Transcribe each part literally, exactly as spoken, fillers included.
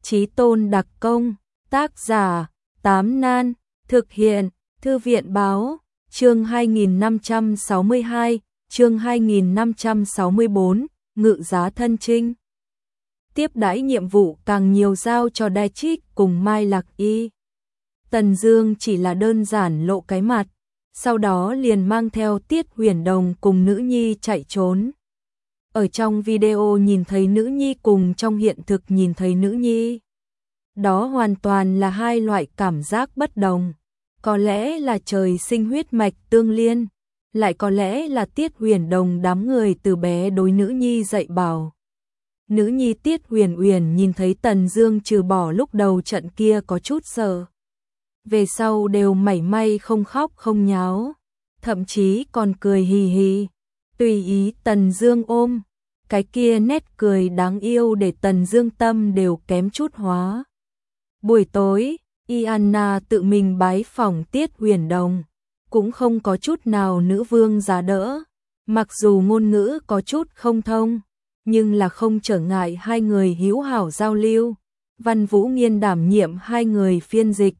Chí Tôn đặc công, tác giả, Tám Nan, thực hiện, Thư viện báo, chương hai nghìn năm trăm sáu mươi hai, chương hai nghìn năm trăm sáu mươi bốn, ngự giá thân chinh. Tiếp đãi nhiệm vụ càng nhiều giao cho Đai Trích cùng Mai Lạc Y. Tần Dương chỉ là đơn giản lộ cái mặt, sau đó liền mang theo Tiết Huyền Đồng cùng nữ nhi chạy trốn. Ở trong video nhìn thấy nữ nhi cùng trong hiện thực nhìn thấy nữ nhi, đó hoàn toàn là hai loại cảm giác bất đồng. Có lẽ là trời sinh huyết mạch tương liên, lại có lẽ là Tiết Huyền Đồng đám người từ bé đối nữ nhi dạy bảo. Nữ nhi Tiết Huyền Uyển nhìn thấy Tần Dương trừ bỏ lúc đầu trận kia có chút sợ, về sau đều mảy may không khóc không nháo, thậm chí còn cười hì hì, tùy ý Tần Dương ôm. Cái kia nét cười đáng yêu để Tần Dương tâm đều kém chút hóa. Buổi tối, Ianna tự mình bái phỏng Tiết Huyền Đồng, cũng không có chút nào nữ vương giá đỡ, mặc dù ngôn ngữ có chút không thông, nhưng là không trở ngại hai người hữu hảo giao lưu. Văn Vũ Nghiên đảm nhiệm hai người phiên dịch,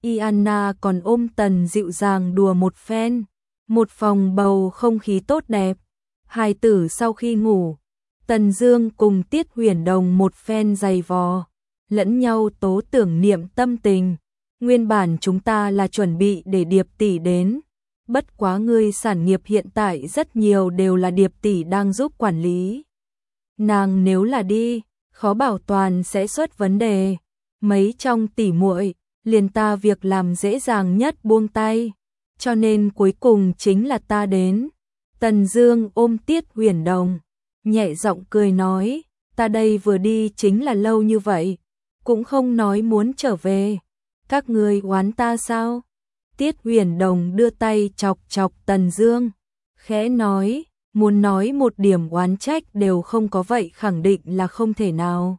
Ianna còn ôm Tần dịu dàng đùa một phen, một phòng bầu không khí tốt đẹp. Hài tử sau khi ngủ, Tần Dương cùng Tiết Huyền Đồng một phen giày vò, lẫn nhau tố tưởng niệm tâm tình. Nguyên bản chúng ta là chuẩn bị để Điệp tỷ đến, bất quá ngươi sản nghiệp hiện tại rất nhiều đều là Điệp tỷ đang giúp quản lý. Nàng nếu là đi, khó bảo toàn sẽ xuất vấn đề. Mấy trong tỷ muội, liền ta việc làm dễ dàng nhất buông tay, cho nên cuối cùng chính là ta đến. Tần Dương ôm Tiết Huyền Đồng, nhẹ giọng cười nói, ta đây vừa đi chính là lâu như vậy, cũng không nói muốn trở về. Các ngươi oán ta sao? Tiết Huyền Đồng đưa tay chọc chọc Tần Dương, khẽ nói, muốn nói một điểm oán trách đều không có vậy khẳng định là không thể nào.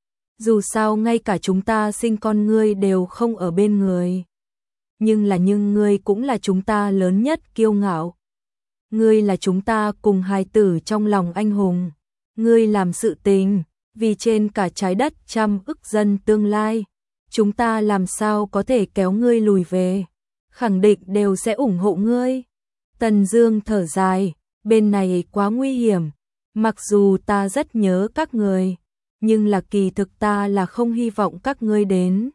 Dù sao ngay cả chúng ta sinh con ngươi đều không ở bên người. Nhưng là nhưng ngươi cũng là chúng ta lớn nhất kiêu ngạo. Ngươi là chúng ta cùng hài tử trong lòng anh hùng. Ngươi làm sự tình, vì trên cả trái đất trăm ức dân tương lai. Chúng ta làm sao có thể kéo ngươi lùi về. Khẳng định đều sẽ ủng hộ ngươi. Tần Dương thở dài, bên này quá nguy hiểm. Mặc dù ta rất nhớ các người, nhưng là kỳ thực ta là không hy vọng các ngươi đến.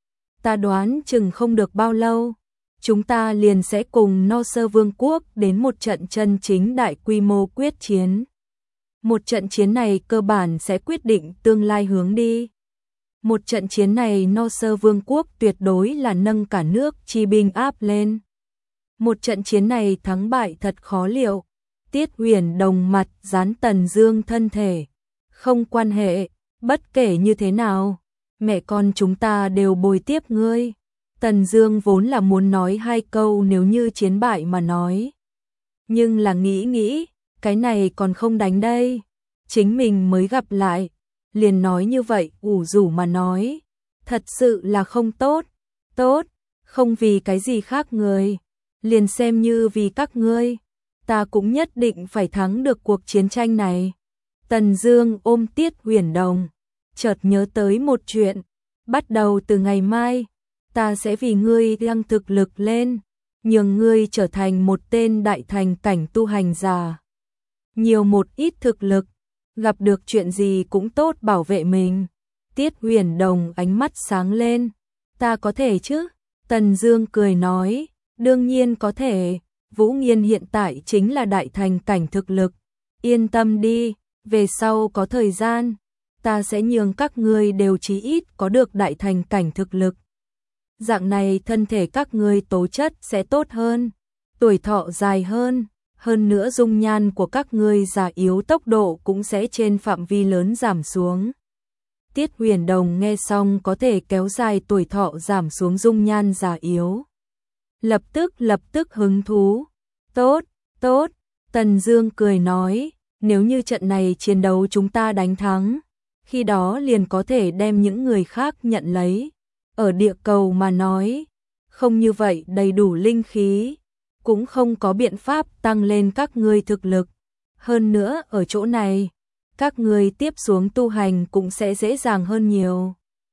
Ta đoán chừng không được bao lâu, chúng ta liền sẽ cùng No Sơ Vương quốc đến một trận chân chính đại quy mô quyết chiến. Một trận chiến này cơ bản sẽ quyết định tương lai hướng đi. Một trận chiến này No Sơ Vương quốc tuyệt đối là nâng cả nước chi binh áp lên. Một trận chiến này thắng bại thật khó liệu. Tiết Huyền Đồng mặt dán Tần Dương thân thể. Không quan hệ, bất kể như thế nào, mẹ con chúng ta đều bồi tiếp ngươi. Tần Dương vốn là muốn nói hai câu nếu như chiến bại mà nói. Nhưng là nghĩ nghĩ, cái này còn không đánh đây. Chính mình mới gặp lại, liền nói như vậy ủ rủ mà nói. Thật sự là không tốt, tốt, không vì cái gì khác người. Liền xem như vì các ngươi, ta cũng nhất định phải thắng được cuộc chiến tranh này. Tần Dương ôm Tiết Huyền Đồng, chợt nhớ tới một chuyện. Bắt đầu từ ngày mai, ta sẽ vì ngươi tăng thực lực lên, nhường ngươi trở thành một tên đại thành cảnh tu hành giả. Nhiều một ít thực lực, gặp được chuyện gì cũng tốt bảo vệ mình. Tiết Huyền Đồng ánh mắt sáng lên, ta có thể chứ? Tần Dương cười nói, đương nhiên có thể, Vũ Nghiên hiện tại chính là đại thành cảnh thực lực. Yên tâm đi, về sau có thời gian, ta sẽ nhường các ngươi đều chí ít có được đại thành cảnh thực lực. Dạng này thân thể các ngươi tố chất sẽ tốt hơn, tuổi thọ dài hơn, hơn nữa dung nhan của các ngươi già yếu tốc độ cũng sẽ trên phạm vi lớn giảm xuống. Tiết Huyền Đồng nghe xong có thể kéo dài tuổi thọ giảm xuống dung nhan già yếu. Lập tức lập tức hứng thú. Tốt, tốt, Tần Dương cười nói, nếu như trận này chiến đấu chúng ta đánh thắng, khi đó liền có thể đem những người khác nhận lấy. Ở địa cầu mà nói, không như vậy đầy đủ linh khí, cũng không có biện pháp tăng lên các ngươi thực lực. Hơn nữa ở chỗ này, các ngươi tiếp xuống tu hành cũng sẽ dễ dàng hơn nhiều.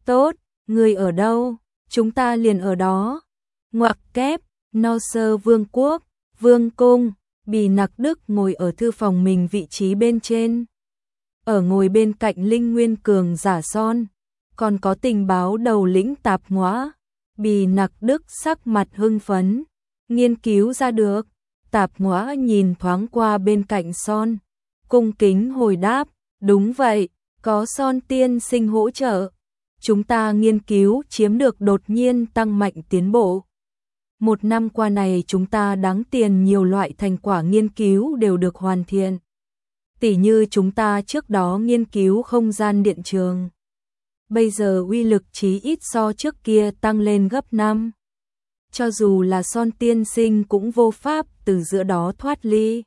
Tốt, người ở đâu, chúng ta liền ở đó. Ngoặc kép, No Sơ Vương quốc, Vương cung, Bì Nặc Đức ngồi ở thư phòng mình vị trí bên trên. Ở ngồi bên cạnh Linh Nguyên Cường giả Son, còn có tình báo đầu lĩnh Tạp Ngõa. Bì Nặc Đức sắc mặt hưng phấn, nghiên cứu ra được. Tạp Ngõa nhìn thoáng qua bên cạnh Son, cung kính hồi đáp, đúng vậy, có Son tiên sinh hỗ trợ. Chúng ta nghiên cứu chiếm được đột nhiên tăng mạnh tiến bộ. Một năm qua này chúng ta đáng tiền nhiều loại thành quả nghiên cứu đều được hoàn thiện. Tỉ như chúng ta trước đó nghiên cứu không gian điện trường. Bây giờ uy lực chí ít so trước kia tăng lên gấp năm. Cho dù là Son tiên sinh cũng vô pháp từ giữa đó thoát ly.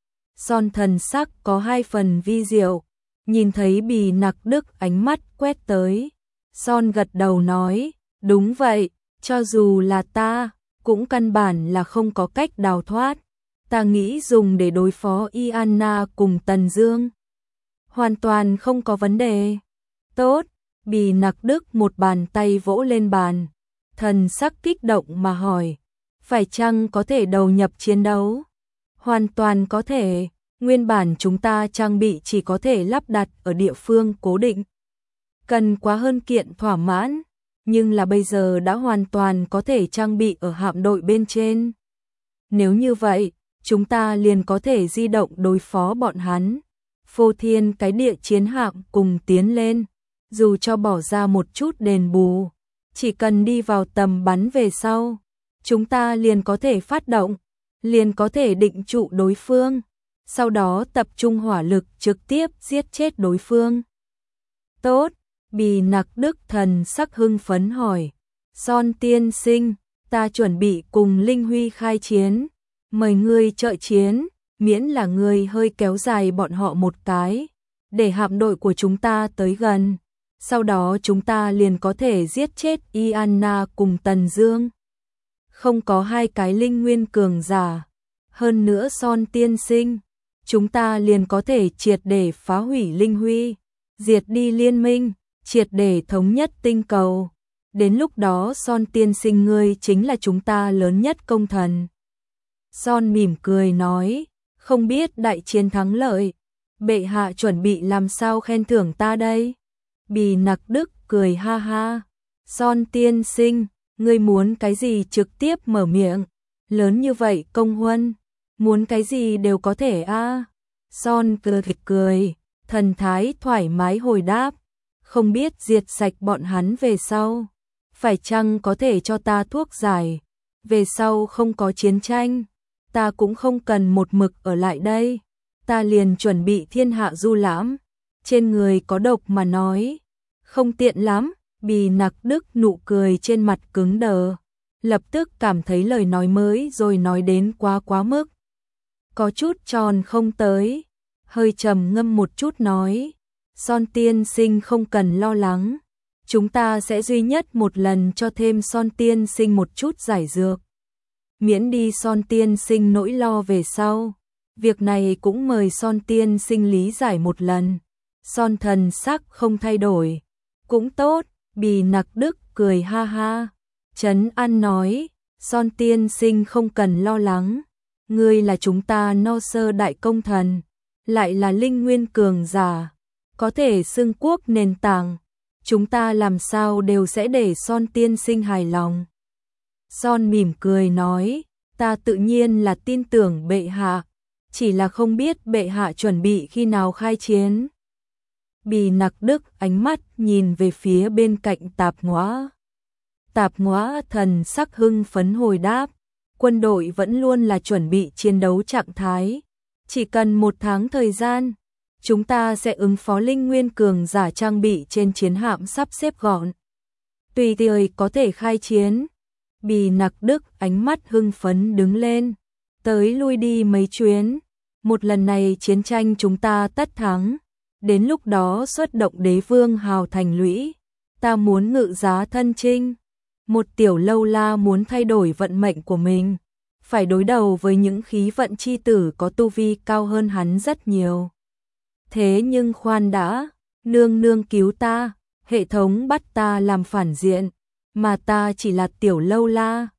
Son thần sắc có hai phần vi diệu, nhìn thấy Bì Nặc Đức ánh mắt quét tới. Son gật đầu nói, đúng vậy, cho dù là ta, cũng căn bản là không có cách đào thoát. Ta nghĩ dùng để đối phó Iana cùng Tần Dương. Hoàn toàn không có vấn đề. Tốt, Bì Nặc Đức một bàn tay vỗ lên bàn. Thần sắc kích động mà hỏi, phải chăng có thể đầu nhập chiến đấu? Hoàn toàn có thể, nguyên bản chúng ta trang bị chỉ có thể lắp đặt ở địa phương cố định. Cần quá hơn kiện thỏa mãn, nhưng là bây giờ đã hoàn toàn có thể trang bị ở hạm đội bên trên. Nếu như vậy, chúng ta liền có thể di động đối phó bọn hắn. Phô thiên cái địa chiến hạm cùng tiến lên, dù cho bỏ ra một chút đền bù, chỉ cần đi vào tầm bắn về sau, chúng ta liền có thể phát động, liền có thể định trụ đối phương, sau đó tập trung hỏa lực trực tiếp giết chết đối phương. Tốt, Bì Nặc Đức thần sắc hưng phấn hỏi, Son tiên sinh, ta chuẩn bị cùng Linh Huy khai chiến, mời ngươi trợ chiến, miễn là ngươi hơi kéo dài bọn họ một cái, để hạm đội của chúng ta tới gần, sau đó chúng ta liền có thể giết chết Iana cùng Tần Dương. Không có hai cái linh nguyên cường giả, hơn nữa Son tiên sinh, chúng ta liền có thể triệt để phá hủy Linh Huy, diệt đi liên minh, triệt để thống nhất tinh cầu. Đến lúc đó Son tiên sinh ngươi chính là chúng ta lớn nhất công thần. Son mỉm cười nói, không biết đại chiến thắng lợi, bệ hạ chuẩn bị làm sao khen thưởng ta đây? Bì Nặc Đức cười ha ha, Son tiên sinh, ngươi muốn cái gì trực tiếp mở miệng, lớn như vậy công huân, muốn cái gì đều có thể a. À. Son cười cười, thần thái thoải mái hồi đáp, không biết diệt sạch bọn hắn về sau, phải chăng có thể cho ta thuốc giải, về sau không có chiến tranh, ta cũng không cần một mực ở lại đây, ta liền chuẩn bị thiên hạ du lãm, trên người có độc mà nói, không tiện lắm. Bì Nặc Đức nụ cười trên mặt cứng đờ, lập tức cảm thấy lời nói mới rồi nói đến quá quá mức. Có chút tròn không tới, hơi trầm ngâm một chút nói, Son tiên sinh không cần lo lắng, chúng ta sẽ duy nhất một lần cho thêm Son tiên sinh một chút giải dược. Miễn đi Son tiên sinh nỗi lo về sau, việc này cũng mời Son tiên sinh lý giải một lần. Son thần sắc không thay đổi, cũng tốt. Bì Nặc Đức cười ha ha, trấn an nói, Son tiên sinh không cần lo lắng, ngươi là chúng ta No Sơ đại công thần, lại là linh nguyên cường giả, có thể xưng quốc nền tảng, chúng ta làm sao đều sẽ để Son tiên sinh hài lòng. Son mỉm cười nói, ta tự nhiên là tin tưởng bệ hạ, chỉ là không biết bệ hạ chuẩn bị khi nào khai chiến. Bì Nặc Đức ánh mắt nhìn về phía bên cạnh Tạp Ngõa. Tạp Ngõa thần sắc hưng phấn hồi đáp, quân đội vẫn luôn là chuẩn bị chiến đấu trạng thái, chỉ cần một tháng thời gian, chúng ta sẽ ứng phó linh nguyên cường giả trang bị trên chiến hạm sắp xếp gọn. Tùy thời có thể khai chiến. Bì Nặc Đức ánh mắt hưng phấn đứng lên, tới lui đi mấy chuyến, một lần này chiến tranh chúng ta tất thắng. Đến lúc đó xuất động đế vương hào thành lũy, ta muốn ngự giá thân chinh. Một tiểu lâu la muốn thay đổi vận mệnh của mình, phải đối đầu với những khí vận chi tử có tu vi cao hơn hắn rất nhiều. Thế nhưng khoan đã, nương nương cứu ta, hệ thống bắt ta làm phản diện, mà ta chỉ là tiểu lâu la.